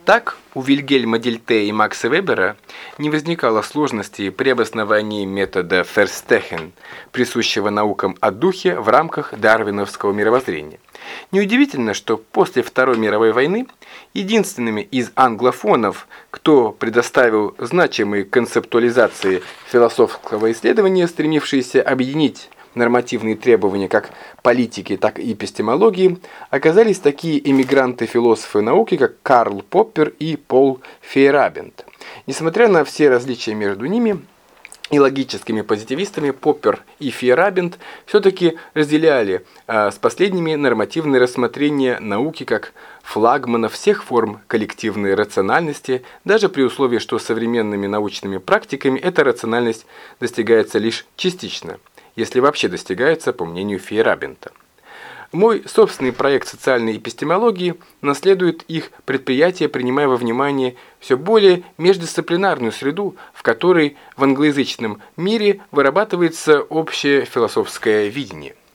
Так, у Вильгельма Дильте и Макса Вебера не возникало сложностей при обосновании метода Ферстехен, присущего наукам о духе в рамках дарвиновского мировоззрения. Неудивительно, что после Второй мировой войны единственными из англофонов, кто предоставил значимые концептуализации философского исследования, стремившиеся объединить нормативные требования как политики, так и эпистемологии, оказались такие эмигранты-философы науки, как Карл Поппер и Пол Фейерабенд. Несмотря на все различия между ними и логическими позитивистами, Поппер и Фейерабенд все-таки разделяли с последними нормативное рассмотрение науки как флагмана всех форм коллективной рациональности, даже при условии, что современными научными практиками эта рациональность достигается лишь частично, если вообще достигается, по мнению Фейерабенда. Мой собственный проект социальной эпистемологии наследует их предприятие, принимая во внимание все более междисциплинарную среду, в которой в англоязычном мире вырабатывается общее философское видение.